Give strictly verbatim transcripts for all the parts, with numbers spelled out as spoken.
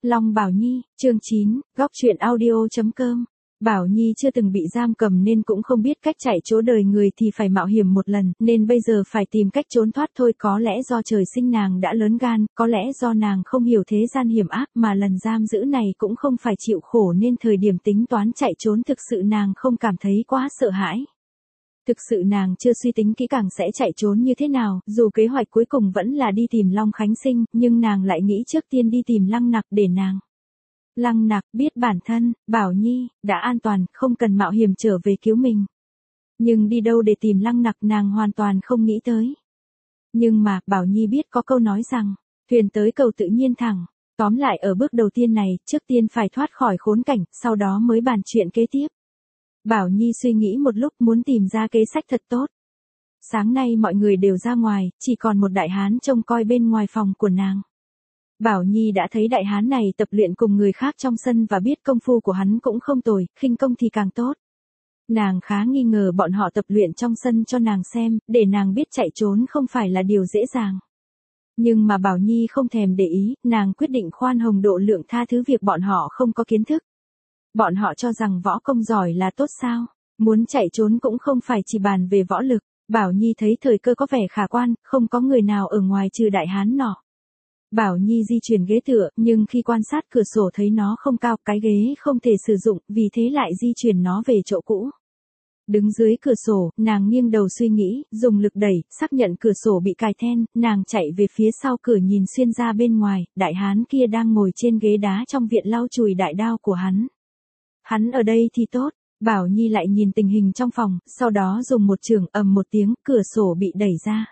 Long Bảo Nhi, chương chín, góc truyện audio chấm com. Bảo Nhi chưa từng bị giam cầm nên cũng không biết cách chạy trốn, đời người thì phải mạo hiểm một lần, nên bây giờ phải tìm cách trốn thoát thôi. Có lẽ do trời sinh nàng đã lớn gan, có lẽ do nàng không hiểu thế gian hiểm ác, mà lần giam giữ này cũng không phải chịu khổ, nên thời điểm tính toán chạy trốn thực sự nàng không cảm thấy quá sợ hãi. Thực sự nàng chưa suy tính kỹ càng sẽ chạy trốn như thế nào, dù kế hoạch cuối cùng vẫn là đi tìm Long Khánh Sinh, nhưng nàng lại nghĩ trước tiên đi tìm Lăng Nặc để nàng. Lăng Nặc biết bản thân, Bảo Nhi, đã an toàn, không cần mạo hiểm trở về cứu mình. Nhưng đi đâu để tìm Lăng Nặc nàng hoàn toàn không nghĩ tới. Nhưng mà, Bảo Nhi biết có câu nói rằng, thuyền tới cầu tự nhiên thẳng. Tóm lại ở bước đầu tiên này, trước tiên phải thoát khỏi khốn cảnh, sau đó mới bàn chuyện kế tiếp. Bảo Nhi suy nghĩ một lúc muốn tìm ra kế sách thật tốt. Sáng nay mọi người đều ra ngoài, chỉ còn một đại hán trông coi bên ngoài phòng của nàng. Bảo Nhi đã thấy đại hán này tập luyện cùng người khác trong sân và biết công phu của hắn cũng không tồi, khinh công thì càng tốt. Nàng khá nghi ngờ bọn họ tập luyện trong sân cho nàng xem, để nàng biết chạy trốn không phải là điều dễ dàng. Nhưng mà Bảo Nhi không thèm để ý, nàng quyết định khoan hồng độ lượng, tha thứ việc bọn họ không có kiến thức. Bọn họ cho rằng võ công giỏi là tốt sao? Muốn chạy trốn cũng không phải chỉ bàn về võ lực. Bảo Nhi thấy thời cơ có vẻ khả quan, không có người nào ở ngoài trừ đại hán nọ. Bảo Nhi di chuyển ghế tựa, nhưng khi quan sát cửa sổ thấy nó không cao, cái ghế không thể sử dụng, vì thế lại di chuyển nó về chỗ cũ. Đứng dưới cửa sổ, nàng nghiêng đầu suy nghĩ, dùng lực đẩy, xác nhận cửa sổ bị cài then, nàng chạy về phía sau cửa nhìn xuyên ra bên ngoài, đại hán kia đang ngồi trên ghế đá trong viện lau chùi đại đao của hắn. Hắn ở đây thì tốt. Bảo Nhi lại nhìn tình hình trong phòng, sau đó dùng một chưởng, ầm một tiếng, cửa sổ bị đẩy ra.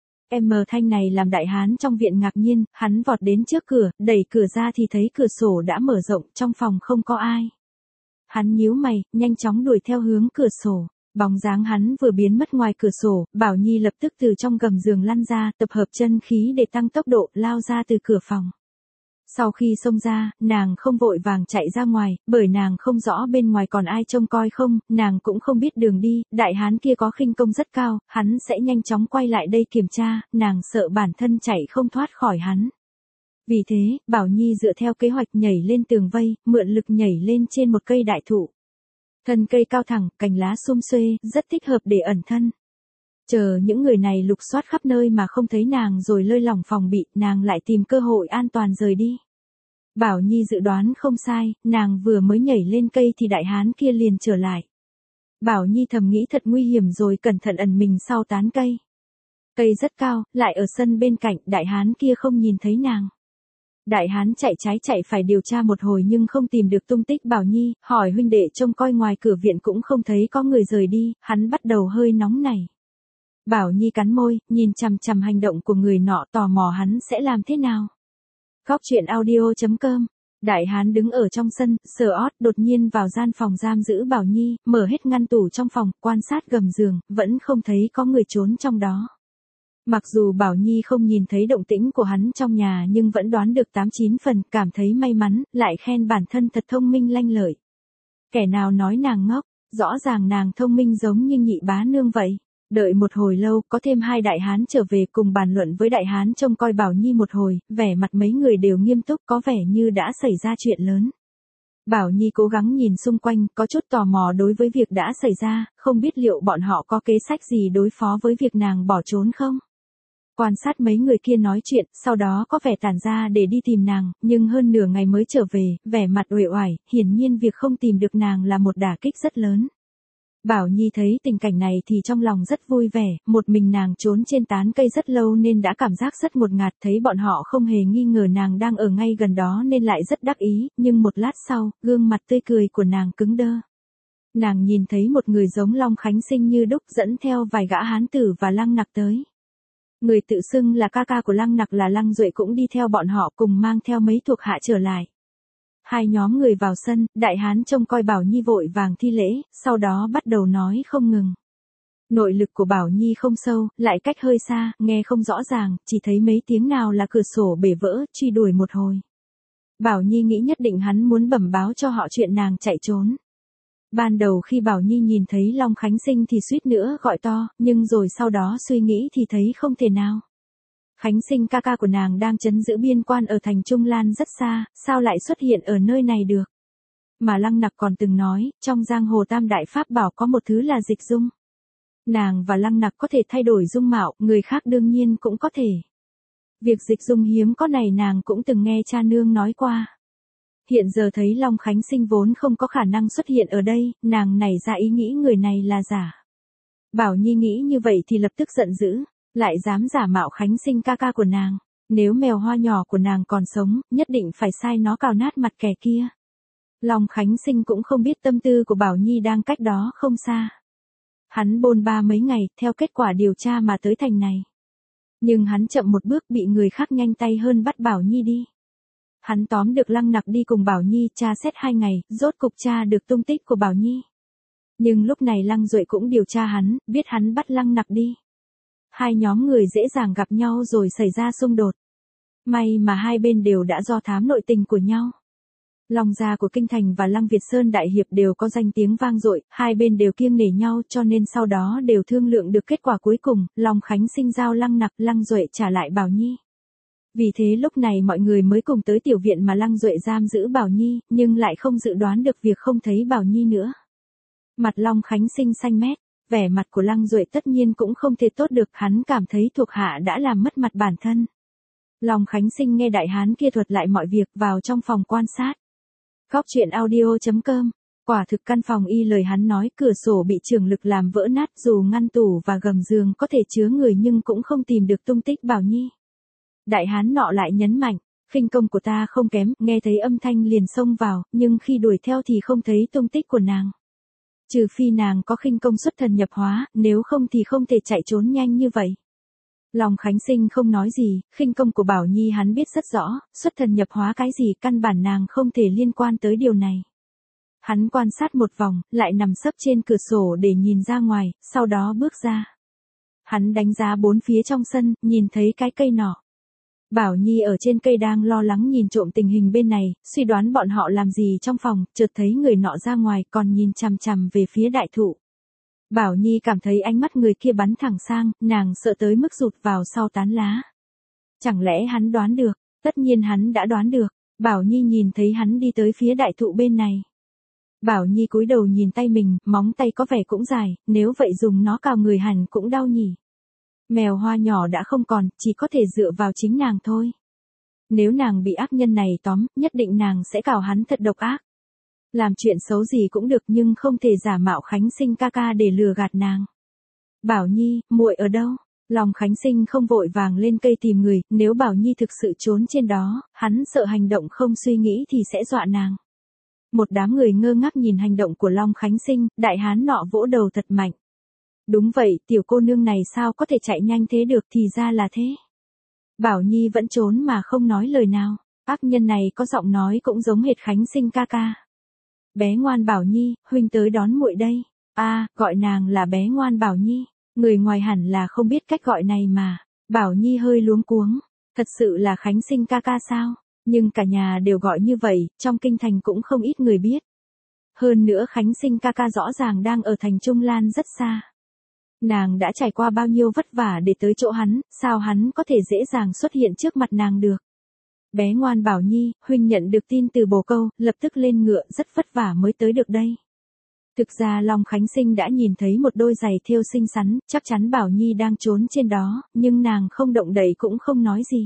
Em thanh này làm đại hán trong viện ngạc nhiên, hắn vọt đến trước cửa, đẩy cửa ra thì thấy cửa sổ đã mở rộng, trong phòng không có ai. Hắn nhíu mày, nhanh chóng đuổi theo hướng cửa sổ. Bóng dáng hắn vừa biến mất ngoài cửa sổ, Bảo Nhi lập tức từ trong gầm giường lăn ra, tập hợp chân khí để tăng tốc độ, lao ra từ cửa phòng. Sau khi xông ra, nàng không vội vàng chạy ra ngoài, bởi nàng không rõ bên ngoài còn ai trông coi không, nàng cũng không biết đường đi, đại hán kia có khinh công rất cao, hắn sẽ nhanh chóng quay lại đây kiểm tra, nàng sợ bản thân chạy không thoát khỏi hắn. Vì thế, Bảo Nhi dựa theo kế hoạch nhảy lên tường vây, mượn lực nhảy lên trên một cây đại thụ. Thân cây cao thẳng, cành lá xum xuê, rất thích hợp để ẩn thân. Chờ những người này lục soát khắp nơi mà không thấy nàng rồi lơi lỏng phòng bị, nàng lại tìm cơ hội an toàn rời đi. Bảo Nhi dự đoán không sai, nàng vừa mới nhảy lên cây thì đại hán kia liền trở lại. Bảo Nhi thầm nghĩ thật nguy hiểm rồi cẩn thận ẩn mình sau tán cây. Cây rất cao, lại ở sân bên cạnh, đại hán kia không nhìn thấy nàng. Đại hán chạy trái chạy phải điều tra một hồi nhưng không tìm được tung tích Bảo Nhi, hỏi huynh đệ trông coi ngoài cửa viện cũng không thấy có người rời đi, hắn bắt đầu hơi nóng nảy. Bảo Nhi cắn môi, nhìn chằm chằm hành động của người nọ, tò mò hắn sẽ làm thế nào. Góc truyện audio chấm com. Đại hán đứng ở trong sân, sờ ót, đột nhiên vào gian phòng giam giữ Bảo Nhi, mở hết ngăn tủ trong phòng, quan sát gầm giường, vẫn không thấy có người trốn trong đó. Mặc dù Bảo Nhi không nhìn thấy động tĩnh của hắn trong nhà nhưng vẫn đoán được tám chín phần, cảm thấy may mắn, lại khen bản thân thật thông minh lanh lợi. Kẻ nào nói nàng ngốc, rõ ràng nàng thông minh giống như nhị bá nương vậy. Đợi một hồi lâu, có thêm hai đại hán trở về cùng bàn luận với đại hán trông coi Bảo Nhi một hồi, vẻ mặt mấy người đều nghiêm túc, có vẻ như đã xảy ra chuyện lớn. Bảo Nhi cố gắng nhìn xung quanh, có chút tò mò đối với việc đã xảy ra, không biết liệu bọn họ có kế sách gì đối phó với việc nàng bỏ trốn không? Quan sát mấy người kia nói chuyện, sau đó có vẻ tản ra để đi tìm nàng, nhưng hơn nửa ngày mới trở về, vẻ mặt uể oải, hiển nhiên việc không tìm được nàng là một đả kích rất lớn. Bảo Nhi thấy tình cảnh này thì trong lòng rất vui vẻ, một mình nàng trốn trên tán cây rất lâu nên đã cảm giác rất ngột ngạt, thấy bọn họ không hề nghi ngờ nàng đang ở ngay gần đó nên lại rất đắc ý, nhưng một lát sau, gương mặt tươi cười của nàng cứng đơ. Nàng nhìn thấy một người giống Long Khánh Sinh như đúc dẫn theo vài gã hán tử và Lăng Nặc tới. Người tự xưng là ca ca của Lăng Nặc là Lăng Duệ cũng đi theo bọn họ cùng mang theo mấy thuộc hạ trở lại. Hai nhóm người vào sân, đại hán trông coi Bảo Nhi vội vàng thi lễ, sau đó bắt đầu nói không ngừng. Nội lực của Bảo Nhi không sâu, lại cách hơi xa, nghe không rõ ràng, chỉ thấy mấy tiếng nào là cửa sổ bể vỡ, truy đuổi một hồi. Bảo Nhi nghĩ nhất định hắn muốn bẩm báo cho họ chuyện nàng chạy trốn. Ban đầu khi Bảo Nhi nhìn thấy Long Khánh Sinh thì suýt nữa gọi to, nhưng rồi sau đó suy nghĩ thì thấy không thể nào. Khánh Sinh ca ca của nàng đang trấn giữ biên quan ở thành Trung Lan rất xa, sao lại xuất hiện ở nơi này được? Mà Lăng Nặc còn từng nói, trong giang hồ tam đại pháp bảo có một thứ là dịch dung. Nàng và Lăng Nặc có thể thay đổi dung mạo, người khác đương nhiên cũng có thể. Việc dịch dung hiếm có này nàng cũng từng nghe cha nương nói qua. Hiện giờ thấy Long Khánh Sinh vốn không có khả năng xuất hiện ở đây, nàng nảy ra ý nghĩ người này là giả. Bảo Nhi nghĩ như vậy thì lập tức giận dữ, lại dám giả mạo Khánh Sinh ca ca của nàng. Nếu mèo hoa nhỏ của nàng còn sống, nhất định phải sai nó cào nát mặt kẻ kia. Long Khánh Sinh cũng không biết tâm tư của Bảo Nhi đang cách đó không xa. Hắn bôn ba mấy ngày, theo kết quả điều tra mà tới thành này. Nhưng hắn chậm một bước bị người khác nhanh tay hơn bắt Bảo Nhi đi. Hắn tóm được Lăng Nặc đi cùng Bảo Nhi tra xét hai ngày, rốt cục tra được tung tích của Bảo Nhi. Nhưng lúc này Lăng Duệ cũng điều tra hắn, biết hắn bắt Lăng Nặc đi. Hai nhóm người dễ dàng gặp nhau rồi xảy ra xung đột. May mà hai bên đều đã do thám nội tình của nhau. Long gia của Kinh Thành và Lăng Việt Sơn Đại Hiệp đều có danh tiếng vang dội, hai bên đều kiêng nể nhau cho nên sau đó đều thương lượng được kết quả cuối cùng, Long Khánh Sinh giao Lăng Nặc, Lăng Duệ trả lại Bảo Nhi. Vì thế lúc này mọi người mới cùng tới tiểu viện mà Lăng Duệ giam giữ Bảo Nhi, nhưng lại không dự đoán được việc không thấy Bảo Nhi nữa. Mặt Long Khánh Sinh xanh mét, vẻ mặt của Lăng Duệ tất nhiên cũng không thể tốt được, hắn cảm thấy thuộc hạ đã làm mất mặt bản thân. Long Khánh Sinh nghe đại hán kia thuật lại mọi việc, vào trong phòng quan sát. Góc truyện audio chấm com. Quả thực căn phòng y lời hắn nói, cửa sổ bị trường lực làm vỡ nát, dù ngăn tủ và gầm giường có thể chứa người nhưng cũng không tìm được tung tích Bảo Nhi. Đại hán nọ lại nhấn mạnh, khinh công của ta không kém, nghe thấy âm thanh liền xông vào, nhưng khi đuổi theo thì không thấy tung tích của nàng. Trừ phi nàng có khinh công xuất thần nhập hóa, nếu không thì không thể chạy trốn nhanh như vậy. Long Khánh Sinh không nói gì, khinh công của Bảo Nhi hắn biết rất rõ, xuất thần nhập hóa cái gì căn bản nàng không thể liên quan tới điều này. Hắn quan sát một vòng, lại nằm sấp trên cửa sổ để nhìn ra ngoài, sau đó bước ra. Hắn đánh giá bốn phía trong sân, nhìn thấy cái cây nọ. Bảo Nhi ở trên cây đang lo lắng nhìn trộm tình hình bên này, suy đoán bọn họ làm gì trong phòng, chợt thấy người nọ ra ngoài còn nhìn chằm chằm về phía đại thụ. Bảo Nhi cảm thấy ánh mắt người kia bắn thẳng sang, nàng sợ tới mức rụt vào sau tán lá. Chẳng lẽ hắn đoán được? Tất nhiên hắn đã đoán được. Bảo Nhi nhìn thấy hắn đi tới phía đại thụ bên này. Bảo Nhi cúi đầu nhìn tay mình, móng tay có vẻ cũng dài, nếu vậy dùng nó cào người hẳn cũng đau nhỉ. Mèo hoa nhỏ đã không còn, chỉ có thể dựa vào chính nàng thôi. Nếu nàng bị ác nhân này tóm, nhất định nàng sẽ cào hắn thật độc ác. Làm chuyện xấu gì cũng được nhưng không thể giả mạo Khánh Sinh ca ca để lừa gạt nàng. Bảo Nhi, muội ở đâu? Long Khánh Sinh không vội vàng lên cây tìm người, nếu Bảo Nhi thực sự trốn trên đó, hắn sợ hành động không suy nghĩ thì sẽ dọa nàng. Một đám người ngơ ngác nhìn hành động của Long Khánh Sinh, đại hán nọ vỗ đầu thật mạnh. Đúng vậy, tiểu cô nương này sao có thể chạy nhanh thế được, thì ra là thế. Bảo Nhi vẫn trốn mà không nói lời nào, ác nhân này có giọng nói cũng giống hệt Khánh Sinh ca ca. Bé ngoan Bảo Nhi, huynh tới đón muội đây. A, à, gọi nàng là bé ngoan Bảo Nhi, người ngoài hẳn là không biết cách gọi này mà. Bảo Nhi hơi luống cuống, thật sự là Khánh Sinh ca ca sao? Nhưng cả nhà đều gọi như vậy, trong kinh thành cũng không ít người biết. Hơn nữa Khánh Sinh ca ca rõ ràng đang ở thành Trung Lan rất xa. Nàng đã trải qua bao nhiêu vất vả để tới chỗ hắn, sao hắn có thể dễ dàng xuất hiện trước mặt nàng được? Bé ngoan Bảo Nhi, huynh nhận được tin từ bồ câu, lập tức lên ngựa, rất vất vả mới tới được đây. Thực ra Long Khánh Sinh đã nhìn thấy một đôi giày thêu xinh xắn, chắc chắn Bảo Nhi đang trốn trên đó, nhưng nàng không động đậy cũng không nói gì.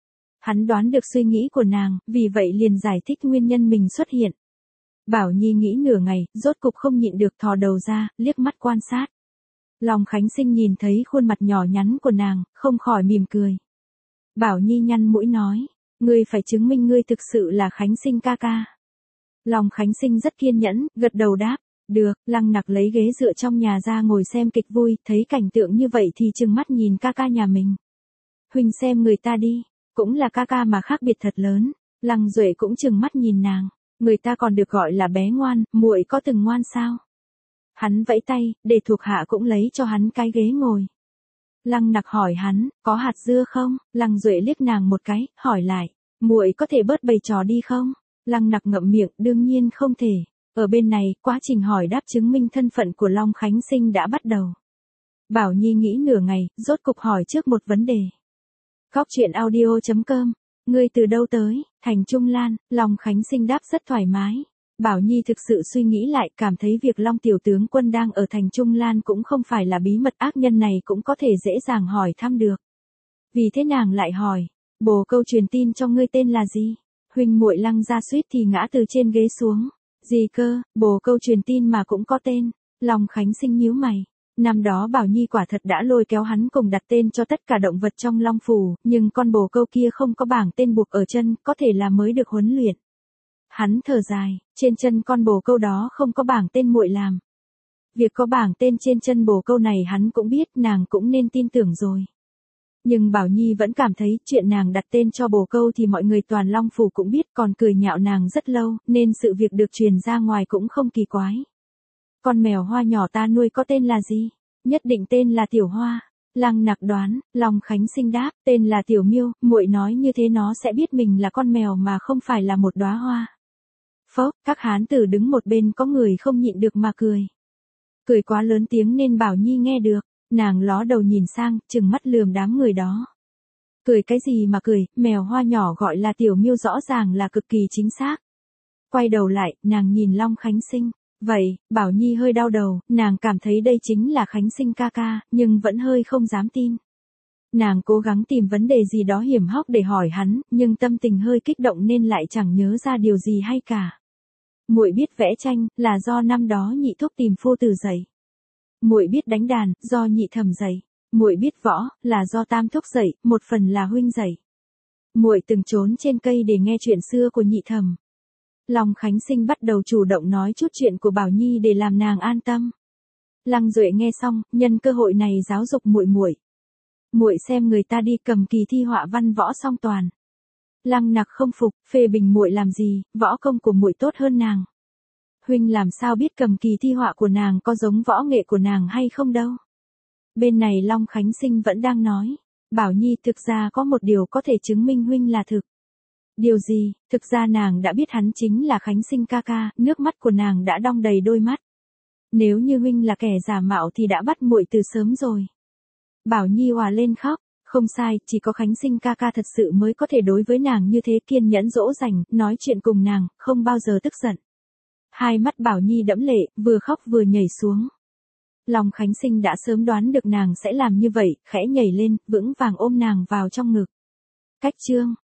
Hắn đoán được suy nghĩ của nàng, vì vậy liền giải thích nguyên nhân mình xuất hiện. Bảo Nhi nghĩ nửa ngày, rốt cục không nhịn được thò đầu ra, liếc mắt quan sát. Long Khánh Sinh nhìn thấy khuôn mặt nhỏ nhắn của nàng, không khỏi mỉm cười. Bảo Nhi nhăn mũi nói, ngươi phải chứng minh ngươi thực sự là Khánh Sinh ca ca. Long Khánh Sinh rất kiên nhẫn, gật đầu đáp, được. Lăng Nặc lấy ghế dựa trong nhà ra ngồi xem kịch vui, thấy cảnh tượng như vậy thì trừng mắt nhìn ca ca nhà mình. Huynh xem người ta đi, cũng là ca ca mà khác biệt thật lớn. Lăng Duệ cũng trừng mắt nhìn nàng, người ta còn được gọi là bé ngoan, muội có từng ngoan sao? Hắn vẫy tay, để thuộc hạ cũng lấy cho hắn cái ghế ngồi. Lăng Nặc hỏi hắn, có hạt dưa không? Lăng Duệ liếc nàng một cái, hỏi lại, muội có thể bớt bày trò đi không? Lăng Nặc ngậm miệng, đương nhiên không thể. Ở bên này, quá trình hỏi đáp chứng minh thân phận của Long Khánh Sinh đã bắt đầu. Bảo Nhi nghĩ nửa ngày, rốt cục hỏi trước một vấn đề. Góc chuyện audio chấm com. Ngươi từ đâu tới? Thành Trung Lan, Long Khánh Sinh đáp rất thoải mái. Bảo Nhi thực sự suy nghĩ lại, cảm thấy việc Long tiểu tướng quân đang ở Thành Trung Lan cũng không phải là bí mật, ác nhân này cũng có thể dễ dàng hỏi thăm được. Vì thế nàng lại hỏi, bồ câu truyền tin cho ngươi tên là gì? Huynh muội Lăng ra suýt thì ngã từ trên ghế xuống. Gì cơ, bồ câu truyền tin mà cũng có tên? Long Khánh Sinh nhíu mày. Năm đó Bảo Nhi quả thật đã lôi kéo hắn cùng đặt tên cho tất cả động vật trong Long Phủ, nhưng con bồ câu kia không có bảng tên buộc ở chân, có thể là mới được huấn luyện. Hắn thở dài, trên chân con bồ câu đó không có bảng tên muội làm. Việc có bảng tên trên chân bồ câu này hắn cũng biết, nàng cũng nên tin tưởng rồi. Nhưng Bảo Nhi vẫn cảm thấy chuyện nàng đặt tên cho bồ câu thì mọi người toàn Long Phủ cũng biết, còn cười nhạo nàng rất lâu, nên sự việc được truyền ra ngoài cũng không kỳ quái. Con mèo Hoa nhỏ ta nuôi có tên là gì? Nhất định tên là Tiểu Hoa. Lăng Nặc đoán. Long Khánh Sinh đáp, tên là Tiểu Miêu, muội nói như thế nó sẽ biết mình là con mèo mà không phải là một đóa hoa. Phốc, các hán tử đứng một bên có người không nhịn được mà cười. Cười quá lớn tiếng nên Bảo Nhi nghe được, nàng ló đầu nhìn sang, trừng mắt lườm đám người đó. Cười cái gì mà cười, mèo Hoa nhỏ gọi là Tiểu Miêu rõ ràng là cực kỳ chính xác. Quay đầu lại, nàng nhìn Long Khánh Sinh. Vậy, Bảo Nhi hơi đau đầu, nàng cảm thấy đây chính là Khánh Sinh ca ca, nhưng vẫn hơi không dám tin. Nàng cố gắng tìm vấn đề gì đó hiểm hóc để hỏi hắn, nhưng tâm tình hơi kích động nên lại chẳng nhớ ra điều gì hay cả. Muội biết vẽ tranh, là do năm đó Nhị thúc tìm phu tử dạy. Muội biết đánh đàn, do Nhị thẩm dạy. Muội biết võ, là do Tam thúc dạy, một phần là huynh dạy. Muội từng trốn trên cây để nghe chuyện xưa của Nhị thẩm. Long Khánh Sinh bắt đầu chủ động nói chút chuyện của Bảo Nhi để làm nàng an tâm. Lăng Duệ nghe xong, nhân cơ hội này giáo dục muội muội. Muội xem người ta đi cầm kỳ thi họa văn võ song toàn. Lăng Nặc không phục, phê bình muội làm gì, võ công của muội tốt hơn nàng. Huynh làm sao biết cầm kỳ thi họa của nàng có giống võ nghệ của nàng hay không đâu. Bên này Long Khánh Sinh vẫn đang nói, Bảo Nhi thực ra có một điều có thể chứng minh huynh là thực. Điều gì? Thực ra nàng đã biết hắn chính là Khánh Sinh ca ca, nước mắt của nàng đã đong đầy đôi mắt. Nếu như huynh là kẻ giả mạo thì đã bắt muội từ sớm rồi. Bảo Nhi òa lên khóc, không sai, chỉ có Khánh Sinh ca ca thật sự mới có thể đối với nàng như thế, kiên nhẫn dỗ dành, nói chuyện cùng nàng, không bao giờ tức giận. Hai mắt Bảo Nhi đẫm lệ, vừa khóc vừa nhảy xuống. Long Khánh Sinh đã sớm đoán được nàng sẽ làm như vậy, khẽ nhảy lên, vững vàng ôm nàng vào trong ngực. Cách chương